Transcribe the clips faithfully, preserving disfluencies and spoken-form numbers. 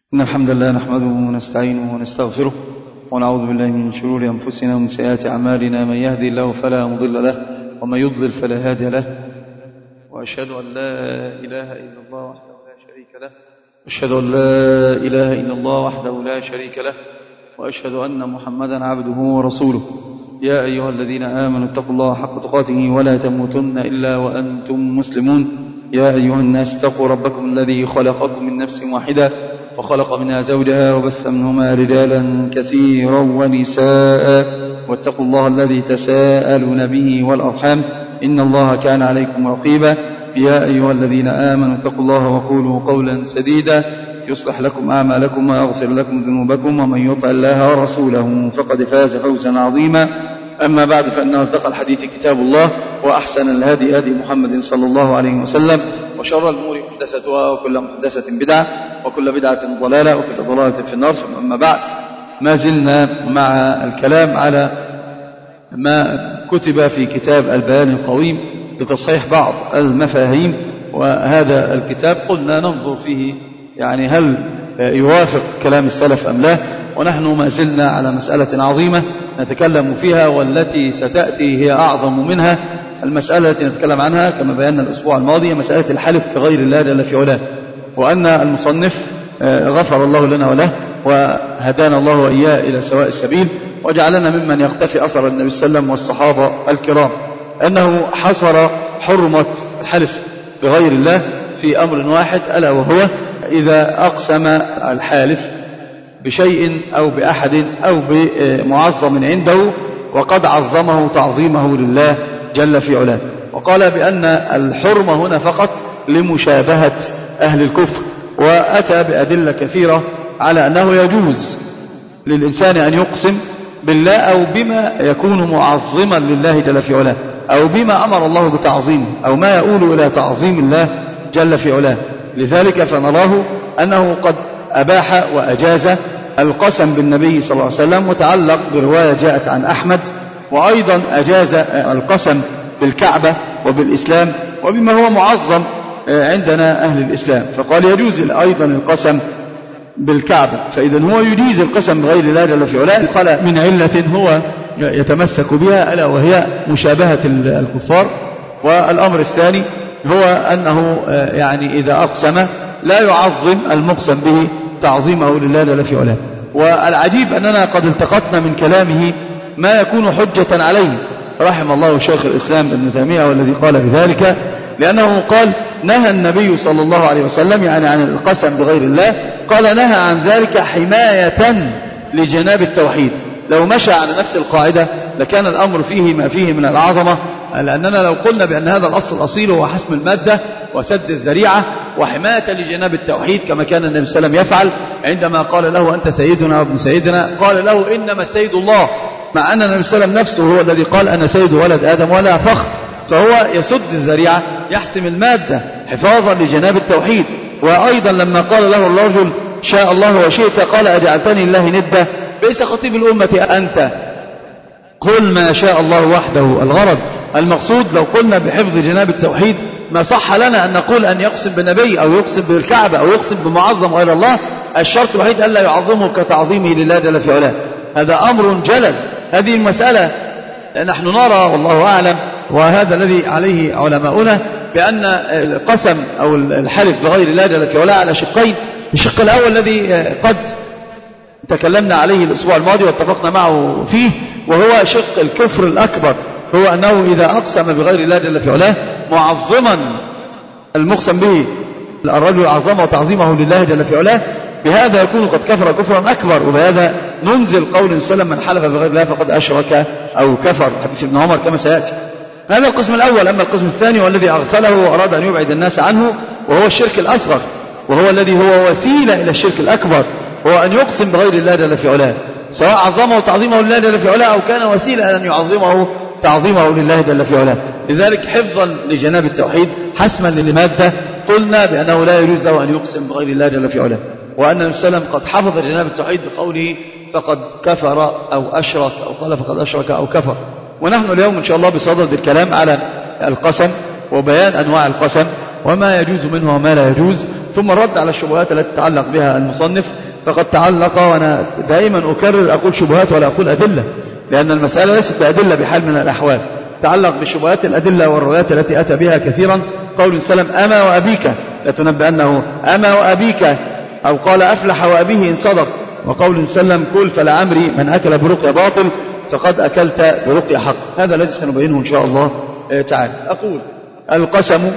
إن الحمد لله نحمده ونستعينه ونستغفره ونعوذ بالله من شرور أنفسنا ومن سيئات أعمالنا. من يهدي الله فلا مضل له ومن يضلل فلا هادي له، وأشهد أن لا إله إلا الله وحده لا شريك له أشهد أن لا إله إلا الله وحده لا شريك له وأشهد أن محمدا عبده ورسوله. يا أيها الذين آمنوا اتقوا الله حق تقاته ولا تموتن إلا وأنتم مسلمون. يا أيها الناس اتقوا ربكم الذي خلقكم من نفس واحدة وخلق منها زوجها وبث منهما رجالا كثيرا ونساء، واتقوا الله الذي تساءلون به والأرحام إن الله كان عليكم رقيبا. يا أيها الذين آمنوا اتقوا الله وقولوا قولا سديدا يصلح لكم أعمالكم ويغفر لكم ذنوبكم، ومن يطع الله ورسوله فقد فاز فوزا عظيما. أما بعد، فإن أصدق الحديث كتاب الله، وأحسن الهدي هدي محمد صلى الله عليه وسلم، وشر الأمور محدثاتها وكل محدثة بدعة وكل بدعة ضلالة وكل ضلالة في النار. أما بعد، ما زلنا مع الكلام على ما كتب في كتاب البيان القويم لتصحيح بعض المفاهيم، وهذا الكتاب قلنا ننظر فيه يعني هل يوافق كلام السلف أم لا. ونحن ما زلنا على مسألة عظيمة نتكلم فيها، والتي ستأتي هي أعظم منها. المسألة التي نتكلم عنها كما بينا الأسبوع الماضي مسألة الحلف بغير الله جل في علاه، وأن المصنف غفر الله لنا وله وهدانا الله وإياه إلى سواء السبيل، وجعلنا ممن يقتفي أثر النبي صلى الله عليه وسلم والصحابة الكرام، أنه حصر حرمة الحلف بغير الله في أمر واحد، ألا وهو إذا أقسم الحالف بشيء أو بأحد أو بمعظم عنده وقد عظمه تعظيمه لله جل في علاه. وقال بأن الحرمة هنا فقط لمشابهة أهل الكفر، وأتى بأدلة كثيرة على أنه يجوز للإنسان أن يقسم بالله أو بما يكون معظما لله جل في علاه، أو بما أمر الله بتعظيمه، أو ما يؤول إلى تعظيم الله جل في علاه. لذلك فنراه أنه قد أباح وأجاز القسم بالنبي صلى الله عليه وسلم، وتعلق برواية جاءت عن أحمد، وأيضا أجاز القسم بالكعبة وبالإسلام وبما هو معظم عندنا أهل الإسلام، فقال يجوز أيضا القسم بالكعبة. فإذا هو يجيز القسم بغير الله جل في علاه قال من علة هو يتمسك بها، ألا وهي مشابهة الكفار. والأمر الثاني هو أنه يعني إذا أقسم لا يعظم المقسم به تعظيمه لله جل في علاه. والعجيب أننا قد التقطنا من كلامه ما يكون حجة عليه، رحم الله شيخ الإسلام ابن تيمية والذي قال بذلك، لأنه قال نهى النبي صلى الله عليه وسلم يعني عن القسم بغير الله، قال نهى عن ذلك حماية لجناب التوحيد. لو مشى على نفس القاعدة لكان الأمر فيه ما فيه من العظمة، لأننا لو قلنا بأن هذا الأصل الأصيل هو حسم المادة وسد الذريعة وحماية لجناب التوحيد، كما كان النبي صلى الله عليه وسلم يفعل عندما قال له أنت سيدنا وابن سيدنا، قال له إنما السيد الله، مع أن النبي صلى الله عليه وسلم نفسه هو الذي قال أنا سيد ولد آدم ولا فخر. فهو يسد الذريعة يحسم المادة حفاظا لجناب التوحيد. وأيضا لما قال له الرجل شاء الله وشئت، قال أجعلتني الله ندة، بئس خطيب الأمة أنت، قل ما شاء الله وحده. الغرض المقصود لو قلنا بحفظ جناب التوحيد ما صح لنا أن نقول أن يقسم بالنبي أو يقسم بالكعبة أو يقسم بمعظم غير الله، الشرط الوحيد ألا يعظمه كتعظيمه لله جل في علاه. هذا أمر جلل. هذه المسألة نحن نرى والله أعلم، وهذا الذي عليه علماؤنا، بأن القسم أو الحلف بغير الله جل في علاه على شقين. الشق الأول الذي قد تكلمنا عليه الأسبوع الماضي واتفقنا معه فيه، وهو شق الكفر الأكبر، هو أنه إذا أقسم بغير الله جل في علاه معظما المقسم به الرجل عظمه وتعظيمه لله جل في علاه، بهذا يكون قد كفر كفرا أكبر. وبهذا ننزل قول السلام من حلف بغير الله فقد أشرك أو كفر، حديث ابن عمر كما سيأتي. هذا القسم الأول. أما القسم الثاني والذي أغفله وأراد أن يبعد الناس عنه، وهو الشرك الأصغر، وهو الذي هو وسيلة إلى الشرك الأكبر، هو أن يقسم بغير الله جل في علاه، سواء عظمه تعظيمه لله جل في علاه أو كان وسيلة أن يعظمه تعظيمه لله جل في علاه. لذلك حفظا لجناب التوحيد حسما للمادة قلنا بأنه لا يجوز له أن يقسم بغير الله جل في علاه، وأن النبي صلى الله عليه وسلم قد حفظ جناب التوحيد بقوله فقد كفر أو أشرك، أو قال فقد أشرك أو كفر. ونحن اليوم إن شاء الله بصدد الكلام على القسم وبيان أنواع القسم، وما يجوز منه وما لا يجوز، ثم الرد على الشبهات التي تتعلق بها المصنف. فقد تعلق، وأنا دائما أكرر أقول شبهات ولا أقول أدلة، لأن المسألة ليست بأدلة بحال من الأحوال. تعلق بشبهات الأدلة والروايات التي أتى بها كثيرا، قول سلم أما وأبيك لتنبأنه أما وأبيك، أو قال أفلح وأبيه إن صدق، وقول سلم كل فلعمري من أكل برقية باطل فقد أكلت برقية حق. هذا الذي سنبينه إن شاء الله تعالى. أقول القسم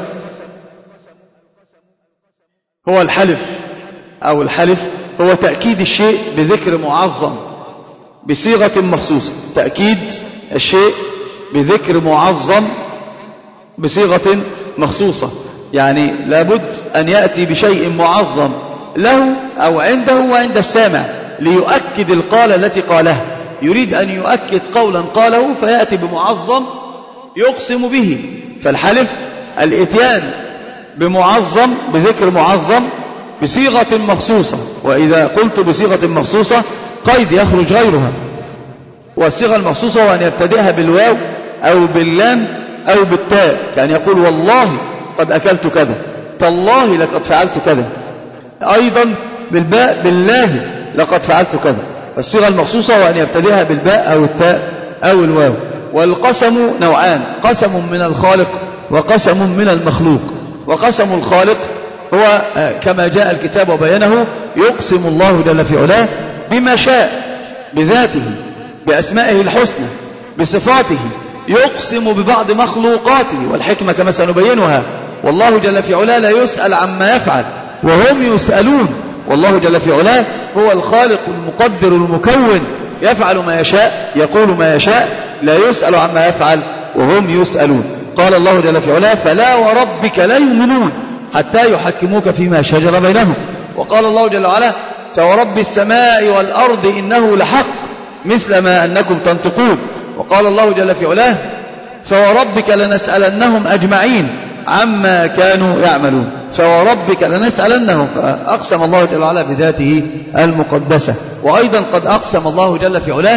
هو الحلف، أو الحلف هو تأكيد الشيء بذكر معظم بصيغة مخصوصة. تأكيد الشيء بذكر معظم بصيغة مخصوصة، يعني لابد أن يأتي بشيء معظم له أو عنده وعند السامع ليؤكد القالة التي قالها. يريد أن يؤكد قولا قاله فيأتي بمعظم يقسم به. فالحلف الاتيان بمعظم بذكر معظم بصيغة مخصوصة، وإذا قلت بصيغة مخصوصة قيد يخرج غيرها، والصيغة المخصوصة هو أن يبتدئها بالواو أو باللام أو بالتاء، كان يقول والله قد أكلت كذا، تالله لقد فعلت كذا، أيضا بالباء بالله لقد فعلت كذا. الصيغة المخصوصة هو أن يبتدئها بالباء أو التاء أو الواو. والقسم نوعان، قسم من الخالق وقسم من المخلوق. وقسم الخالق هو كما جاء الكتاب وبينه، يقسم الله جل في علاه بما شاء، بذاته، بأسمائه الحسنى، بصفاته، يقسم ببعض مخلوقاته، والحكمة كما سنبينها. والله جل في علاه لا يسأل عما يفعل وهم يسألون. والله جل في علاه هو الخالق المقدر المكون، يفعل ما يشاء، يقول ما يشاء، لا يسأل عما يفعل وهم يسألون. قال الله جل في علاه فلا وربك لا يؤمنون حتى يحكموك فيما شجر بينهم. وقال الله جل وعلا فورب السماء والأرض إنه لحق مثل ما أنكم تنطقون. وقال الله جل في علاه فوربك لنسألنهم أجمعين عما كانوا يعملون. فوربك لنسألنهم، فأقسم الله جل وعلا بذاته المقدسة. وأيضا قد أقسم الله جل في علاه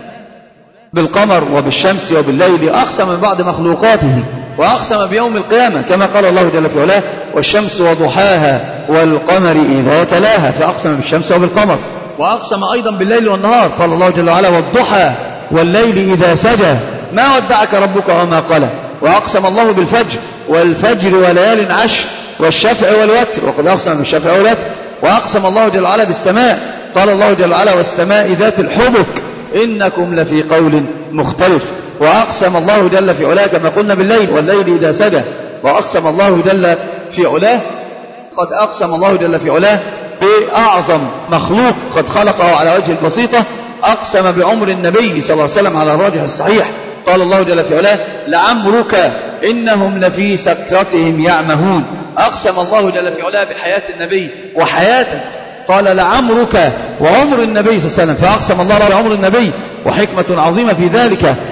بالقمر وبالشمس وبالليل، أقسم من بعض مخلوقاته، وأقسم بيوم القيامة كما قال الله جل في علاه والشمس وضحاها والقمر إذا تلاها، فأقسم بالشمس وبالقمر. وأقسم أيضا بالليل والنهار، قال الله جل وعلا والضحى والليل إذا سجى ما ودعك ربك وما قلى. وأقسم الله بالفجر والفجر وليال عشر والشفع والوتر، وقد أقسم بالشفع والوتر. وأقسم الله جل وعلا بالسماء، قال الله جل وعلا والسماء ذات الحبك إنكم لفي قول مختلف. وأقسم الله جل في علاه كما قلنا بالليل والليل إذا سجى. وأقسم الله جل في علاه، قد أقسم الله جل في علاه بأعظم مخلوق قد خلقه على وجه البسيطة، أقسم بعمر النبي صلى الله عليه وسلم على الراجح الصحيح. قال الله جل في علاه لعمرك إنهم لفي سكرتهم يعمهون. أقسم الله جل في علاه بحياة النبي وحياتك، قال لعمرك وعمر النبي صلى الله عليه وسلم، فأقسم الله بعمر النبي، وحكمة عظيمة في ذلك